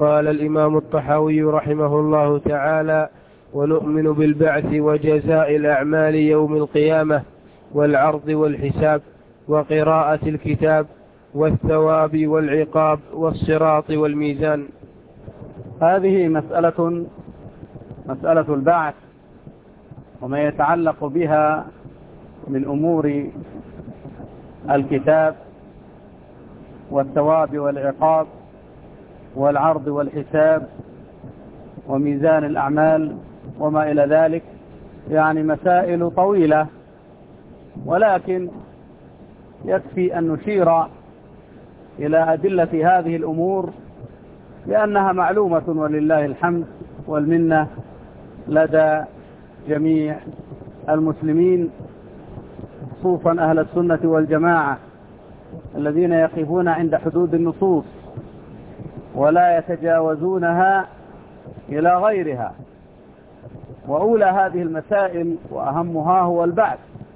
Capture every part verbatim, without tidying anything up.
قال الإمام الطحاوي رحمه الله تعالى: ونؤمن بالبعث وجزاء الأعمال يوم القيامة والعرض والحساب وقراءة الكتاب والثواب والعقاب والصراط والميزان. هذه مسألة مسألة البعث وما يتعلق بها من أمور الكتاب والثواب والعقاب والعرض والحساب وميزان الأعمال وما إلى ذلك، يعني مسائل طويلة، ولكن يكفي أن نشير إلى أدلة هذه الأمور لأنها معلومة ولله الحمد والمنة لدى جميع المسلمين، خصوصا أهل السنة والجماعة الذين يقفون عند حدود النصوص ولا يتجاوزونها إلى غيرها. وأولى هذه المسائل وأهمها هو البعث.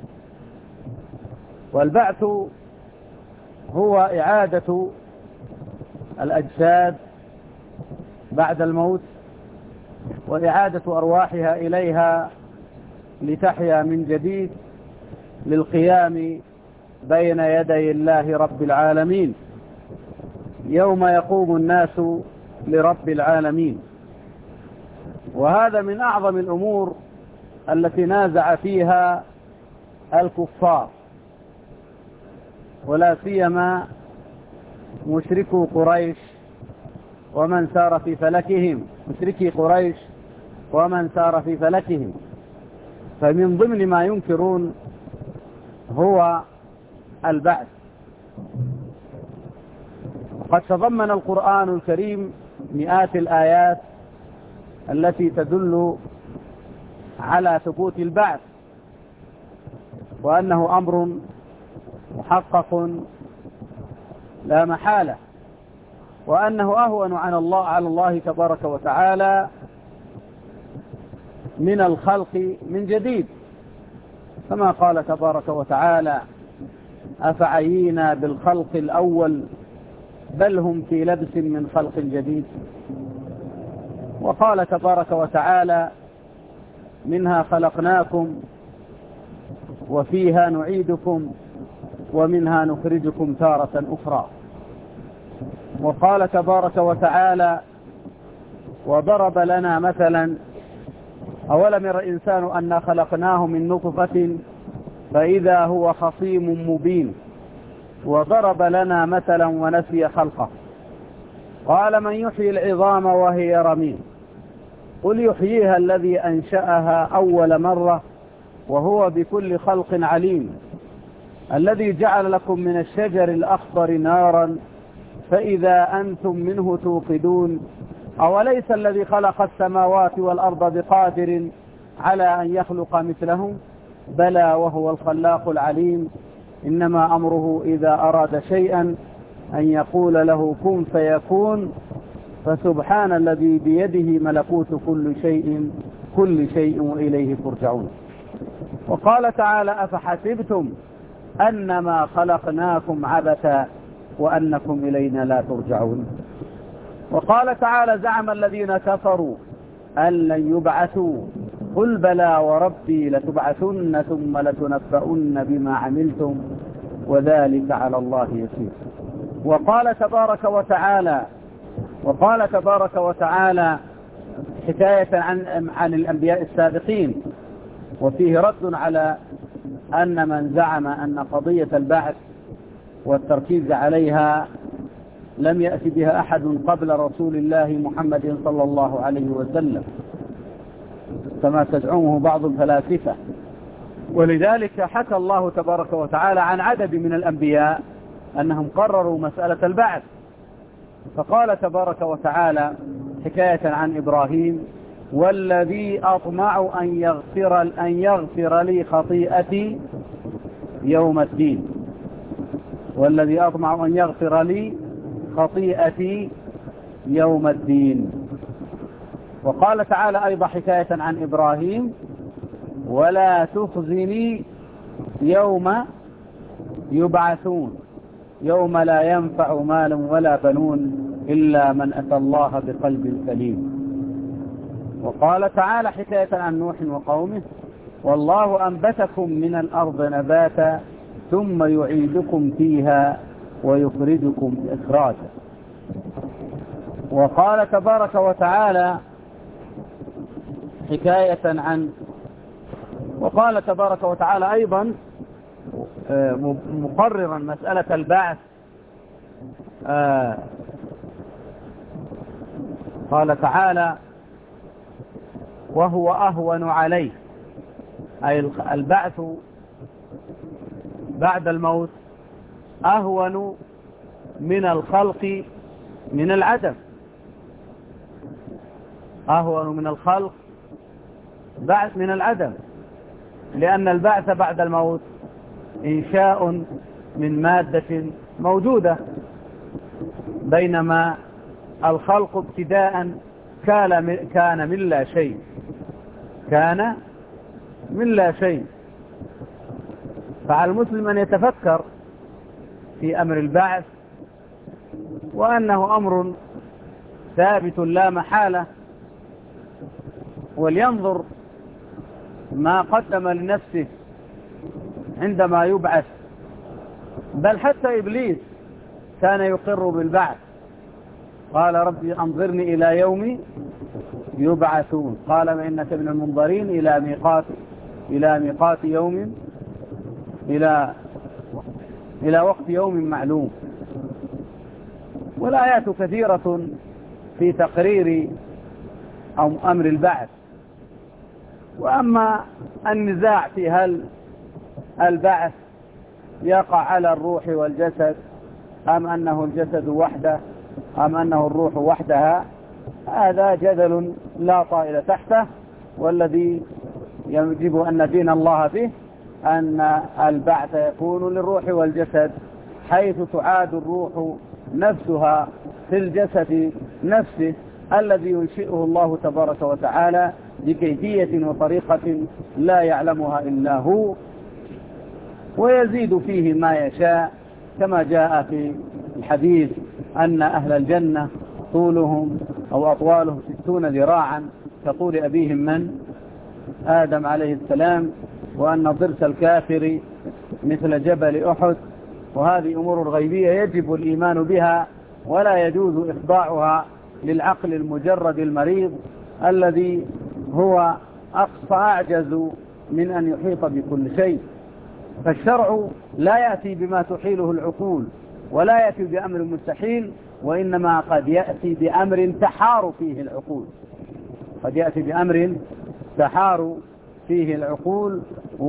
والبعث هو إعادة الأجساد بعد الموت وإعادة أرواحها إليها لتحيا من جديد للقيام بين يدي الله رب العالمين يوم يقوم الناس لرب العالمين. وهذا من أعظم الأمور التي نازع فيها الكفار، ولا سيما مشركو قريش ومن سار في فلكهم مشركي قريش ومن سار في فلكهم. فمن ضمن ما ينكرون هو البعث. وقد تضمن القرآن الكريم مئات الآيات التي تدل على ثبوت البعث وأنه أمر محقق لا محالة، وأنه أهون على الله على الله تبارك وتعالى من الخلق من جديد، كما قال تبارك وتعالى: أفعينا بالخلق الأول بل هم في لبس من خلق جديد. وقال تبارك وتعالى: منها خلقناكم وفيها نعيدكم ومنها نخرجكم تارة أخرى. وقال تبارك وتعالى: وضرب لنا مثلا أولم ير الإنسان أنا خلقناه من نطفة فإذا هو خصيم مبين وضرب لنا مثلا ونسي خلقه قال من يحيي العظام وهي رميم قل يحييها الذي أنشأها أول مرة وهو بكل خلق عليم الذي جعل لكم من الشجر الأخضر نارا فإذا أنتم منه توقدون أوليس الذي خلق السماوات والأرض بقادر على أن يخلق مثلهم بلى وهو الخلاق العليم إنما أمره إذا أراد شيئا أن يقول له كن فيكون فسبحان الذي بيده ملكوت كل شيء كل شيء وإليه ترجعون. وقال تعالى: أفحسبتم أنما خلقناكم عبثا وأنكم إلينا لا ترجعون. وقال تعالى: زعم الذين كفروا أن لن يبعثوا قل بلى وربي لتبعثن ثم لتنبؤن بما عملتم وذلك على الله يسير. وقال تبارك وتعالى وقال تبارك وتعالى حكاية عن عن الأنبياء السابقين، وفيه رد على أن من زعم أن قضية البعث والتركيز عليها لم يأتي بها أحد قبل رسول الله محمد صلى الله عليه وسلم كما تزعمه بعض الفلاسفة. ولذلك حكى الله تبارك وتعالى عن عدد من الأنبياء أنهم قرروا مسألة البعث، فقال تبارك وتعالى حكاية عن إبراهيم: والذي أطمع أن يغفر, أن يغفر لي خطيئتي يوم الدين والذي أطمع أن يغفر لي خطيئتي يوم الدين. وقال تعالى أيضا حكاية عن إبراهيم: ولا تخزني يوم يبعثون يوم لا ينفع مال ولا بنون إلا من أتى الله بقلب سليم. وقال تعالى حكاية عن نوح وقومه: والله أنبتكم من الأرض نباتا ثم يعيدكم فيها ويخرجكم إخراجا. وقال تبارك وتعالى حكاية عن وقال تبارك وتعالى أيضا مقررا مسألة البعث، قال تعالى: وهو أهون عليه، أي البعث بعد الموت أهون من الخلق من العدم، أهون من الخلق بعد من العدم، لأن البعث بعد الموت إنشاء من مادة موجودة، بينما الخلق ابتداء كان من لا شيء، كان من لا شيء. فعلى المسلم أن يتفكر في أمر البعث، وأنه أمر ثابت لا محالة، ولينظر ما قدم لنفسه عندما يبعث. بل حتى إبليس كان يقر بالبعث، قال: ربي أنظرني إلى يوم يبعثون، قال: وإنك من المنظرين إلى ميقات إلى ميقات يوم إلى إلى وقت يوم معلوم. والآيات كثيرة في تقرير أو أمر البعث. وأما النزاع في هل البعث يقع على الروح والجسد أم أنه الجسد وحده أم أنه الروح وحدها، هذا جدل لا طائل تحته، والذي يجب أن ندين الله به أن البعث يكون للروح والجسد، حيث تعاد الروح نفسها في الجسد نفسه الذي ينشئه الله تبارك وتعالى بكيفية وطريقة لا يعلمها إلا هو، ويزيد فيه ما يشاء، كما جاء في الحديث أن أهل الجنة طولهم أو أطوالهم ستون ذراعا كطول أبيهم من آدم عليه السلام، وأن ضرس الكافر مثل جبل أحد. وهذه أمور غيبية يجب الإيمان بها، ولا يجوز إخضاعها للعقل المجرد المريض الذي هو أقصى أعجز من أن يحيط بكل شيء. فالشرع لا يأتي بما تحيله العقول، ولا يأتي بأمر مستحيل، وإنما قد يأتي بأمر تحار فيه العقول، قد يأتي بأمر تحار فيه العقول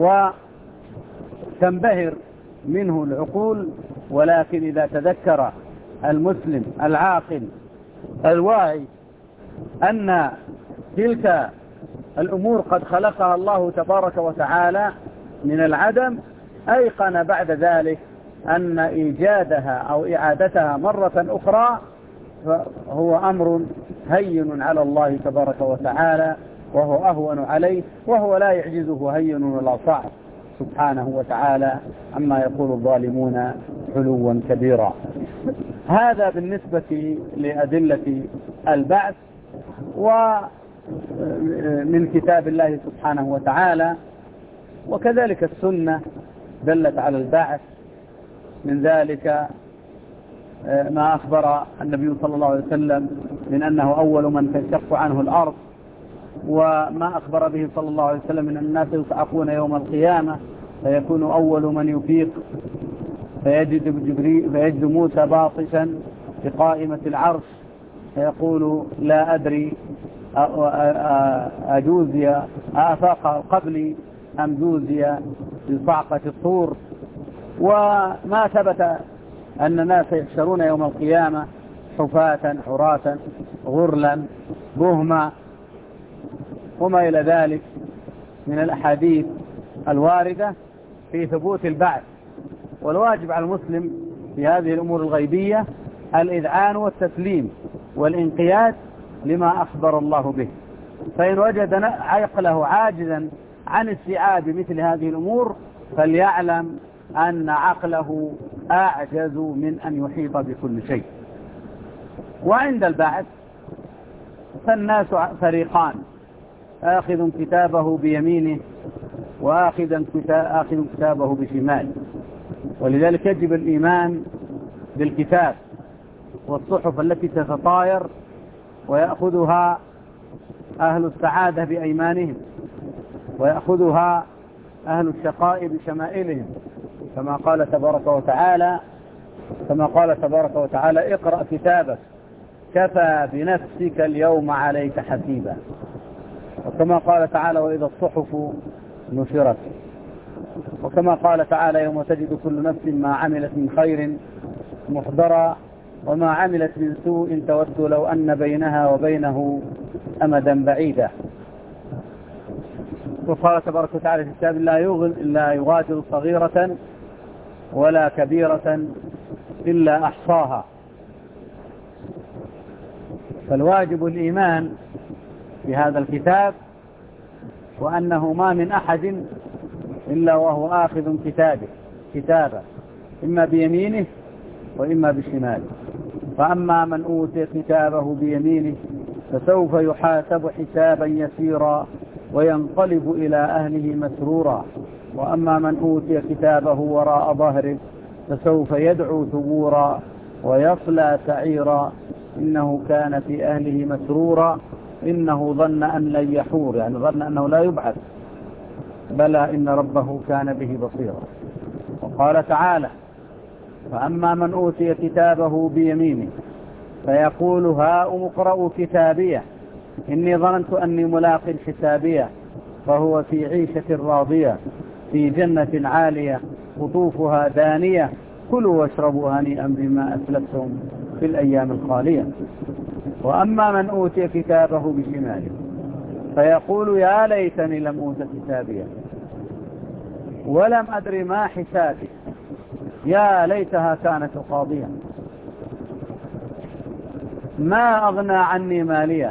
وتنبهر منه العقول. ولكن إذا تذكر المسلم العاقل الواعي أن تلك الأمور قد خلقها الله تبارك وتعالى من العدم، أيقن بعد ذلك أن إيجادها أو إعادتها مرة أخرى فهو أمر هين على الله تبارك وتعالى، وهو أهون عليه، وهو لا يعجزه هين ولا صعب سبحانه وتعالى عما يقول الظالمون علوا كبيرا. هذا بالنسبة لأدلة البعث ومن كتاب الله سبحانه وتعالى. وكذلك السنة دلت على البعث، من ذلك ما أخبر النبي صلى الله عليه وسلم من أنه أول من تنشق عنه الأرض، وما أخبر به صلى الله عليه وسلم من الناس يصعقون يوم القيامة فيكون أول من يفيق فيجد, جبريل فيجد موسى باطشا في قائمة العرش فيقول: لا أدري أجوزي أفاق قبلي أم جوزي في صعقة الطور. وما ثبت أن الناس يحشرون يوم القيامة حفاة عراة غرلا بهما وما إلى ذلك من الأحاديث الواردة في ثبوت البعث. والواجب على المسلم في هذه الأمور الغيبية الإذعان والتسليم والانقياد لما أخبر الله به. فإن وجد عقله عاجزا عن استيعاب مثل هذه الأمور فليعلم أن عقله أعجز من أن يحيط بكل شيء. وعند البعث فالناس فريقان، آخذ كتابه بيمينه وآخذ كتابه بشماله. ولذلك يجب الإيمان بالكتاب والصحف التي تتطاير ويأخذها أهل السعادة بأيمانهم ويأخذها أهل الشقاء بشمائلهم، كما قال تبارك وتعالى كما قال تبارك وتعالى اقرأ كتابك كفى بنفسك اليوم عليك حسيبا. وكما قال تعالى وإذا الصحف نشرت. وكما قال تعالى يوم تجد كل نفس ما عملت من خير محضرا وما عملت من سوء تود لو أن بينها وبينه أمدا بعيدا. وقال تبارك وتعالى في كتاب لا يغادر صغيرة ولا كبيرة إلا أحصاها. فالواجب الإيمان بهذا الكتاب وأنه ما من أحد إلا وهو آخذ كتابه كتابه إما بيمينه وإما بشماله. فأما من أوتي كتابه بيمينه فسوف يحاسب حسابا يسيرا وينقلب إلى أهله مسرورا. وأما من أوتي كتابه وراء ظهره فسوف يدعو ثبورا ويصلى سعيرا إنه كان في أهله مسرورا إنه ظن أن لن يحور، يعني ظن أنه لا يبعث، بلى إن ربه كان به بصيرا. وقال تعالى فأما من أوتي كتابه بيمينه فيقول هاؤم اقرءوا كتابيه إني ظننت أني ملاق حسابيه فهو في عيشة راضية في جنة عالية قطوفها دانية كلوا واشربوا هنيئا بما أسلفتم في الأيام الخالية. وأما من أوتي كتابه بشماله فيقول يا ليتني لم أوت كتابيه ولم أدر ما حسابي يا ليتها كانت قاضية ما أغنى عني مالية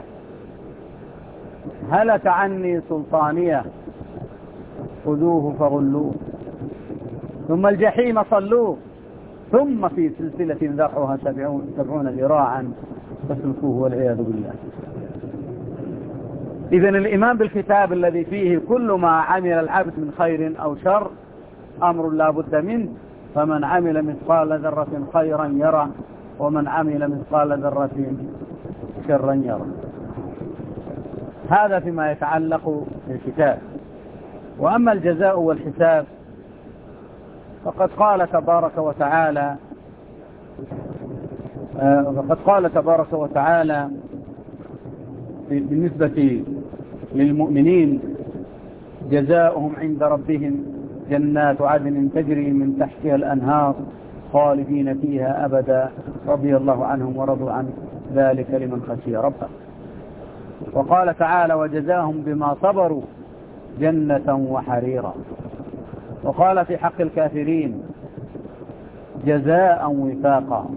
هلك عني سلطانية خذوه فغلوه ثم الجحيم صلوه ثم في سلسلة ذرعها سبعون ذراعا فاسلكوه والعياذ بالله. إذن الإيمان بالكتاب الذي فيه كل ما عمل العبد من خير أو شر أمر لا بد منه. فمن عمل مثقال ذرة خيرا يرى ومن عمل مثقال ذرة شرا يرى. هذا فيما يتعلق بالكتاب. وأما الجزاء والحساب فقد قال تبارك وتعالى فقد قال تبارك وتعالى بالنسبة للمؤمنين جزاؤهم عند ربهم جنات عدن تجري من تحتها الأنهار خالدين فيها أبدا رضي الله عنهم ورضوا عنه ذلك لمن خشي ربه. وقال تعالى وجزاهم بما صبروا جنة وحريرا. وقال في حق الكافرين جزاء وفاقا.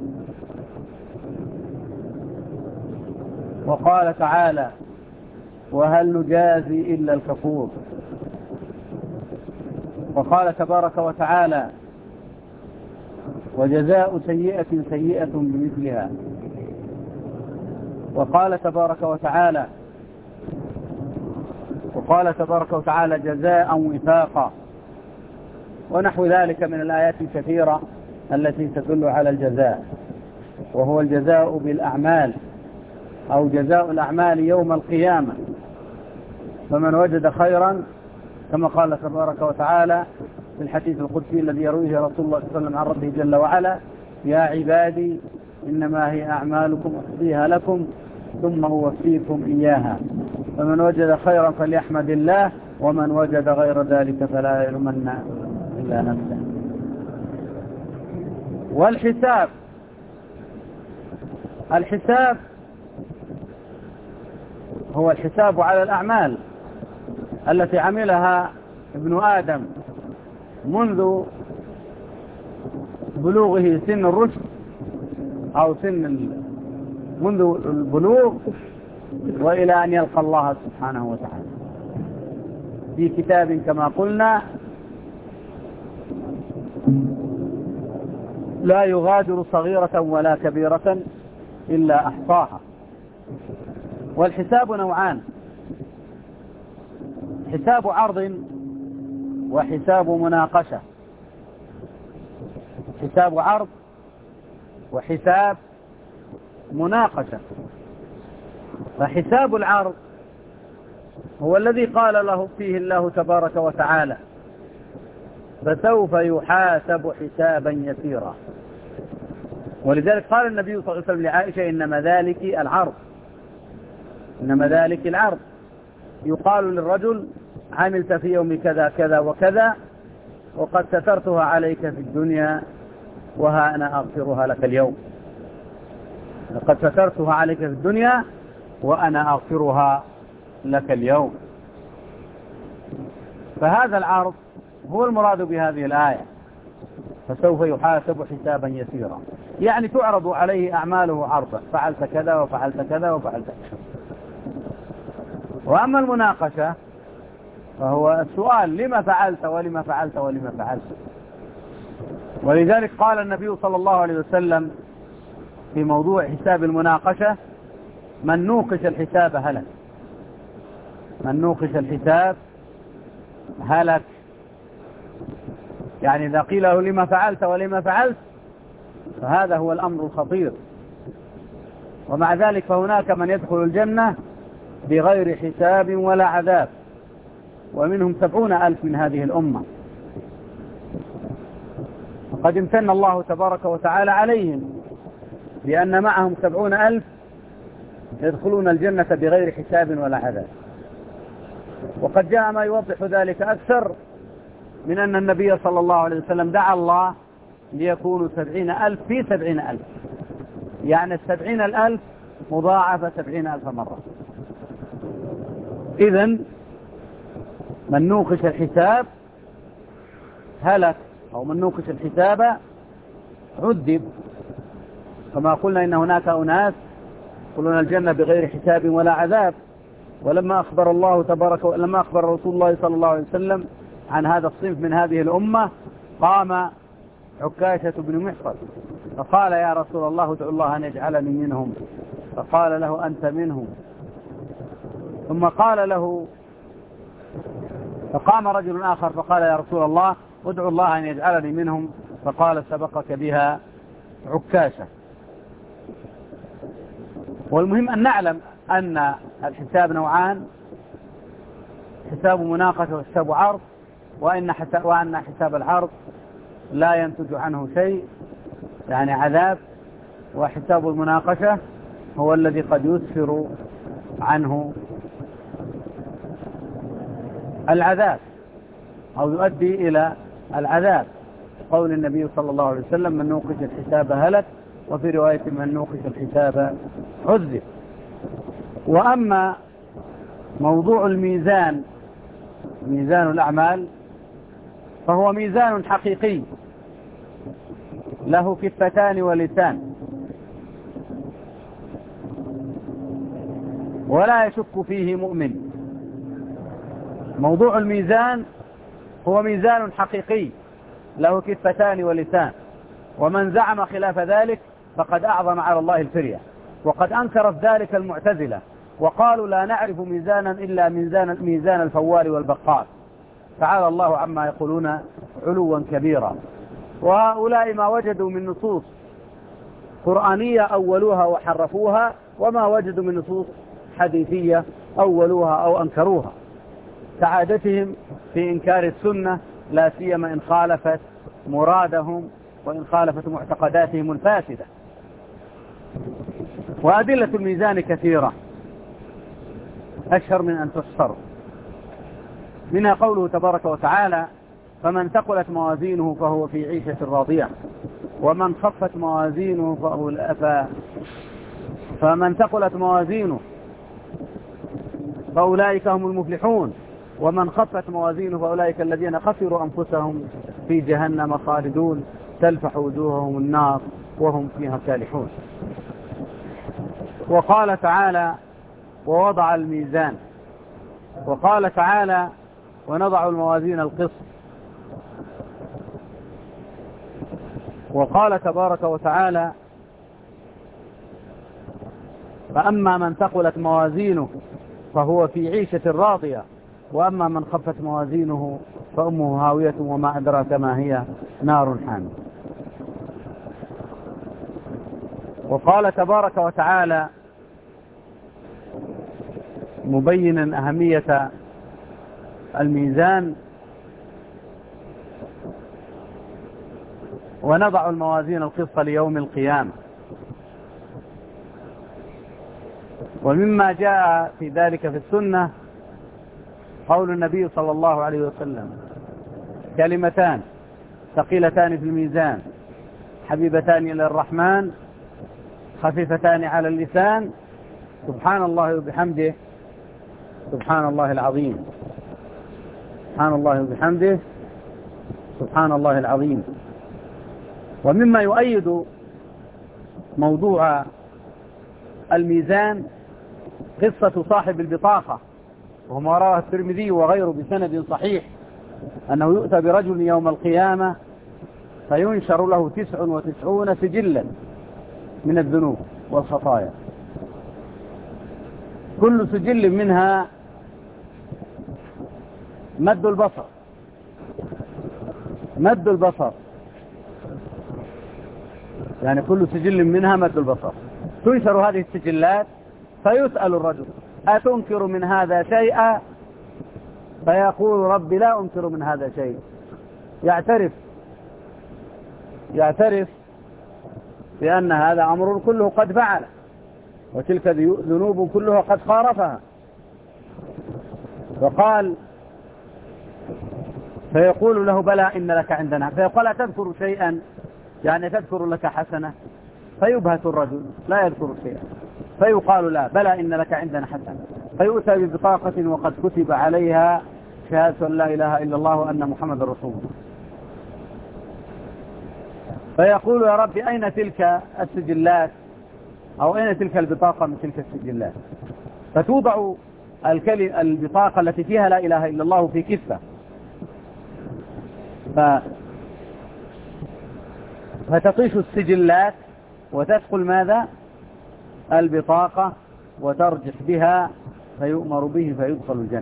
وقال تعالى وهل نجازي إلا الكفور. وقال تبارك وتعالى وجزاء سيئة سيئة بمثلها. وقال تبارك وتعالى وقال تبارك وتعالى جزاء وفاقا. ونحو ذلك من الآيات الكثيرة التي تدل على الجزاء، وهو الجزاء بالأعمال أو جزاء الأعمال يوم القيامة. فمن وجد خيرا كما قال تبارك وتعالى في الحديث القدسي الذي يرويه رسول الله صلى الله عليه وسلم عن ربه جل وعلا يا عبادي إنما هي أعمالكم أحصيها لكم ثم أوفيكم إياها فمن وجد خيرا فليحمد الله ومن وجد غير ذلك فلا يلومن إلا نفسه. والحساب الحساب هو الحساب على الأعمال التي عملها ابن آدم منذ بلوغه سن الرشد أو سن منذ البلوغ وإلى أن يلقى الله سبحانه وتعالى في كتاب كما قلنا لا يغادر صغيرة ولا كبيرة إلا أحصاها. والحساب نوعان: حساب عرض وحساب مناقشة. حساب عرض وحساب مناقشة. فحساب العرض هو الذي قال له فيه الله تبارك وتعالى: فسوف يحاسب حسابا يسيرا. ولذلك قال النبي صلى الله عليه وسلم لعائشة: إنما ذلك العرض، إنما ذلك العرض. يقال للرجل: عملت في يوم كذا كذا وكذا، وقد سترتها عليك في الدنيا وها أنا أغفرها لك اليوم. لقد سترتها عليك في الدنيا وأنا أغفرها لك اليوم. فهذا العرض هو المراد بهذه الآية: فسوف يحاسب حسابا يسيرا، يعني تعرض عليه أعماله عرضا: فعلت كذا وفعلت كذا وفعلت كذا. وأما المناقشة فهو السؤال: لما فعلت ولما فعلت ولما فعلت. ولذلك قال النبي صلى الله عليه وسلم في موضوع حساب المناقشة: من نوقش الحساب هلك. من نوقش الحساب هلك. يعني إذا قيل له: لما فعلت ولما فعلت، فهذا هو الأمر الخطير. ومع ذلك فهناك من يدخل الجنة بغير حساب ولا عذاب، ومنهم سبعون ألف من هذه الأمة. وقد امتن الله تبارك وتعالى عليهم بأن معهم سبعون ألف يدخلون الجنة بغير حساب ولا عذاب. وقد جاء ما يوضح ذلك أكثر من أن النبي صلى الله عليه وسلم دعا الله ليكونوا سبعين ألف في سبعين ألف، يعني السبعين الألف مضاعفة سبعين ألف مرة. إذن من نوقش الحساب هلك، أو من نوقش الحساب عذب. كما قلنا إن هناك أناس يدخلون الجنة بغير حساب ولا عذاب. ولما أخبر الله تبارك ولما أخبر رسول الله صلى الله عليه وسلم عن هذا الصنف من هذه الأمة، قام عكاشة بن محصن فقال: يا رسول الله ادعو الله أن يجعلني منهم. فقال له: أنت منهم. ثم قال له، فقام رجل آخر فقال: يا رسول الله ادعو الله أن يجعلني منهم. فقال: سبقك بها عكاشة. والمهم أن نعلم أن الحساب نوعان: حساب مناقشة وحساب عرض، وإن حساب, وأن حساب العرض لا ينتج عنه شيء، يعني عذاب. وحساب المناقشة هو الذي قد يسفر عنه العذاب أو يؤدي إلى العذاب. قول النبي صلى الله عليه وسلم: من نوقش الحساب هلك، وفي رواية: من نوقش الحساب عذب. وأما موضوع الميزان، ميزان الأعمال، فهو ميزان حقيقي له كفتان ولسان، ولا يشك فيه مؤمن. موضوع الميزان هو ميزان حقيقي له كفتان ولسان، ومن زعم خلاف ذلك فقد أعظم على الله الفرية. وقد أنكرت ذلك المعتزلة وقالوا: لا نعرف ميزانا إلا ميزان, ميزان الفوار والبقال. تعالى الله عما يقولون علوا كبيرا. وهؤلاء ما وجدوا من نصوص قرآنية أولوها وحرفوها، وما وجدوا من نصوص حديثية أولوها أو أنكروها، كعادتهم في إنكار السنة، لا سيما إن خالفت مرادهم وإن خالفت معتقداتهم الفاسدة. وأدلة الميزان كثيرة أشهر من أن تحصر. منها قوله تبارك وتعالى: فمن ثقلت موازينه فهو في عيشة راضية، ومن خفت موازينه فأولئك فمن ثقلت موازينه فأولئك هم المفلحون، ومن خفت موازينه فأولئك الذين خسروا أنفسهم في جهنم خالدون تلفح وجوههم النار وهم فيها كالحون. وقال تعالى: ووضع الميزان. وقال تعالى: ونضع الموازين القسط. وقال تبارك وتعالى: فأما من ثقلت موازينه فهو في عيشة راضية، وأما من خفت موازينه فأمه هاوية وما أدراك ما هي نار حامية. وقال تبارك وتعالى مبينا أهمية الميزان: ونضع الموازين القسط ليوم القيامة. ومما جاء في ذلك في السنة قول النبي صلى الله عليه وسلم: كلمتان ثقيلتان في الميزان حبيبتان إلى الرحمن خفيفتان على اللسان، سبحان الله وبحمده سبحان الله العظيم. سبحان الله وبحمده سبحان الله العظيم. ومما يؤيد موضوع الميزان قصة صاحب البطاقة، وما رواه الترمذي وغيره بسند صحيح، أنه يؤتى برجل يوم القيامة فينشر له تسع وتسعون سجلا من الذنوب والخطايا، كل سجل منها مد البصر مد البصر يعني كل سجل منها مد البصر. تنشر هذه السجلات فيسأل الرجل: أتنكر من هذا شيئا؟ فيقول: ربي لا أنكر من هذا شيء. يعترف يعترف بأن هذا أمر كله قد فعله، وتلك ذنوب كلها قد خالفها. وقال فيقول له: بلى إن لك عندنا. فيقول: أتذكر شيئا؟ يعني تذكر لك حسنة؟ فيبهت الرجل لا يذكر شيئا، فيقال: لا، بلى إن لك عندنا حسنة. فيؤتى ببطاقة وقد كتب عليها شهادة أن لا إله إلا الله وأن محمد رسول الله. فيقول: يا رب أين تلك السجلات، أو أين تلك البطاقة من تلك السجلات؟ فتوضع البطاقة التي فيها لا إله إلا الله في كفة، ف... فتطيش السجلات وتدخل ماذا؟ البطاقة، وترجح بها فيؤمر به فيدخل الجنة.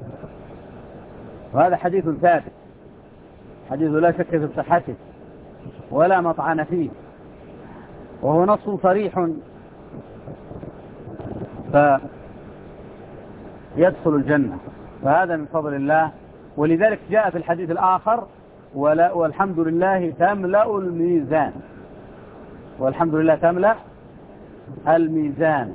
وهذا حديث ثابت، حديث لا شك في صحته ولا مطعن فيه، وهو نص صريح، فيدخل الجنة. فهذا من فضل الله. ولذلك جاء في الحديث الآخر: ولا والحمد لله تملأ الميزان. والحمد لله تملأ الميزان.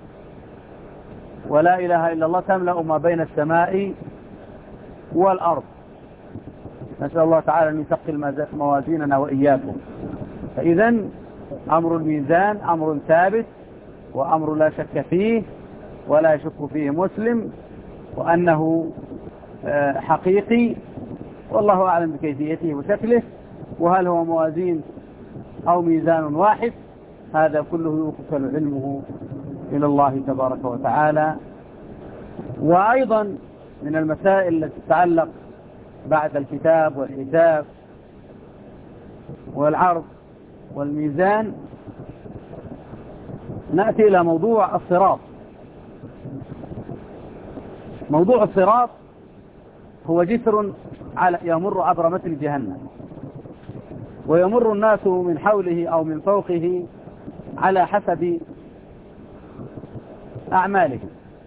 ولا إله إلا الله تملأ ما بين السماء والأرض. نسأل الله تعالى أن يثقل موازيننا وإياكم. فإذا أمر الميزان أمر ثابت، وأمر لا شك فيه ولا يشك فيه مسلم، وأنه حقيقي، والله أعلم بكيفيته وشكله. وهل هو موازين أو ميزان واحد؟ هذا كله يوكل علمه إلى الله تبارك وتعالى. وأيضا من المسائل التي تتعلق بعد الكتاب والحساب والعرض والميزان، نأتي إلى موضوع الصراط. موضوع الصراط هو جسر على يمر عبر متن جهنم، ويمر الناس من حوله أو من فوقه على حسب أعمالهم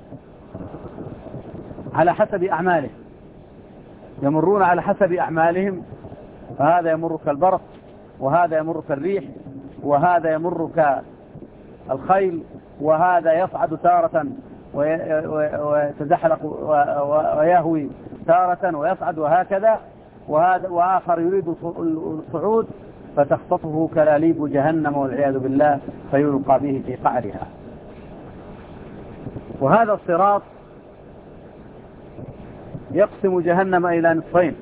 على حسب أعمالهم يمرون على حسب أعمالهم. فهذا يمر كالبرق، وهذا يمر كالريح، وهذا يمر كالخيل، وهذا يصعد تارة ويتزحلق ويهوي تارة ويصعد، وهكذا. وهذا وآخر يريد الصعود فتخطفه كلاليب جهنم والعياذ بالله فيلقى به في قعرها. وهذا الصراط يقسم جهنم إلى نصفين،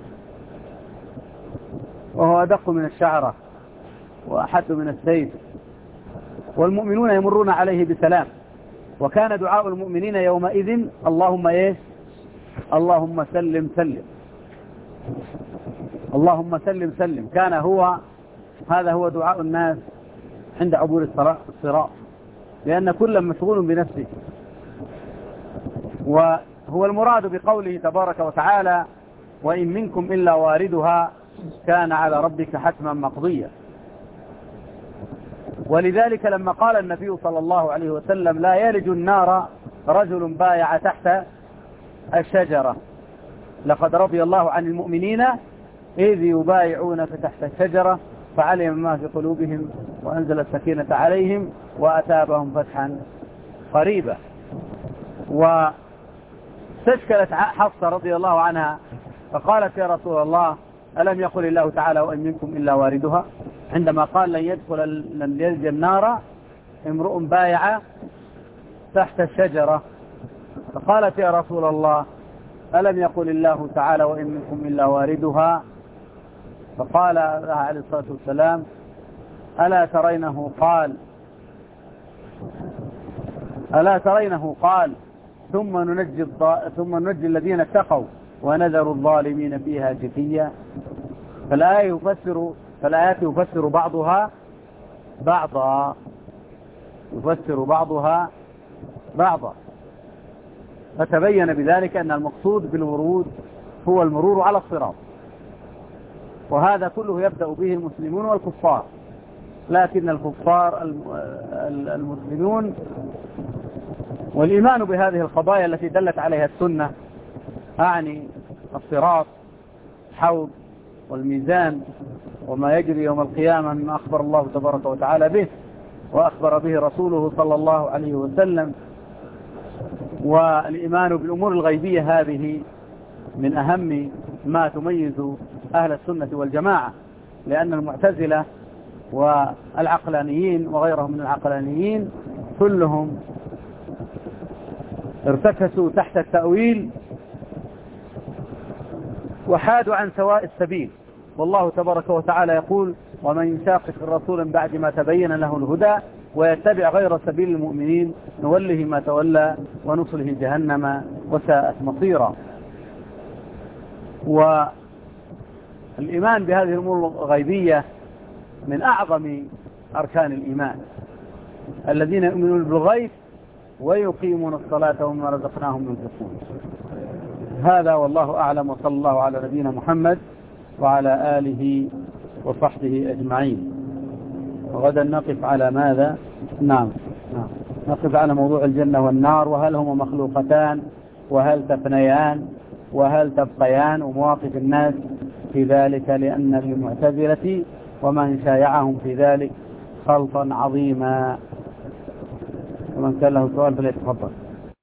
وهو أدق من الشعرة وأحد من السيف، والمؤمنون يمرون عليه بسلام. وكان دعاء المؤمنين يومئذ: اللهم إيه؟ اللهم سلم سلم، اللهم سلم سلم. كان هو هذا هو دعاء الناس عند عبور الصراط. لأن كل مشغول بنفسه. وهو المراد بقوله تبارك وتعالى وإن منكم إلا واردها كان على ربك حتما مقضيا. ولذلك لما قال النبي صلى الله عليه وسلم لا يلج النار رجل بايع تحت الشجرة لقد رضي الله عن المؤمنين إذ يبايعونك تحت الشجرة فعلم ما في قلوبهم وأنزل السكينة عليهم وأتابهم فتحا قريبا. واستشكلت حفصة رضي الله عنها فقالت يا رسول الله ألم يقل الله تعالى وإن منكم إلا واردها، عندما قال لن يدخل لن يلج النار امرؤ بايع تحت الشجرة، فقالت يا رسول الله ألم يقل الله تعالى وإن منكم إلا واردها، فقال لها عليه الصلاة والسلام ألا ترينه قال ألا ترينه قال ثم ننجي, ثم ننجي الذين اتقوا ونذر الظالمين فيها جثيا. فالآية يفسر فالآيات يفسر بعضها بعضا يفسر بعضها بعضا فتبين بذلك أن المقصود بالورود هو المرور على الصراط، وهذا كله يبدأ به المسلمون والكفار، لكن الكفار المسلمون والإيمان بهذه القضايا التي دلت عليها السنة، أعني الصراط حوض والميزان وما يجري يوم القيامة مما أخبر الله تبارك وتعالى به وأخبر به رسوله صلى الله عليه وسلم، والإيمان بالأمور الغيبية هذه من أهم ما تميز أهل السنة والجماعة، لأن المعتزلة والعقلانيين وغيرهم من العقلانيين كلهم ارتكسوا تحت التأويل وحادوا عن سواء السبيل. والله تبارك وتعالى يقول ومن يشاقق الرسول من بعد ما تبين له الهدى ويتبع غير سبيل المؤمنين نوله ما تولى ونصله جهنم وساءت مصيرا. والإيمان بهذه الأمور الغيبية من أعظم أركان الإيمان، الذين يؤمنون بالغيب ويقيمون الصلاة ومما رزقناهم ينفقون. هذا والله أعلم، وصلى الله على نبينا محمد وعلى آله وصحبه أجمعين. وغدا نقف على ماذا؟ نعم نعم نقف على موضوع الجنة والنار، وهل هما مخلوقتان وهل تفنيان وهل تبقيان، ومواقف الناس في ذلك، لأن للمعتزلة ومن شايعهم في ذلك خلطا عظيما. ومن كان له سؤال فليتفضل.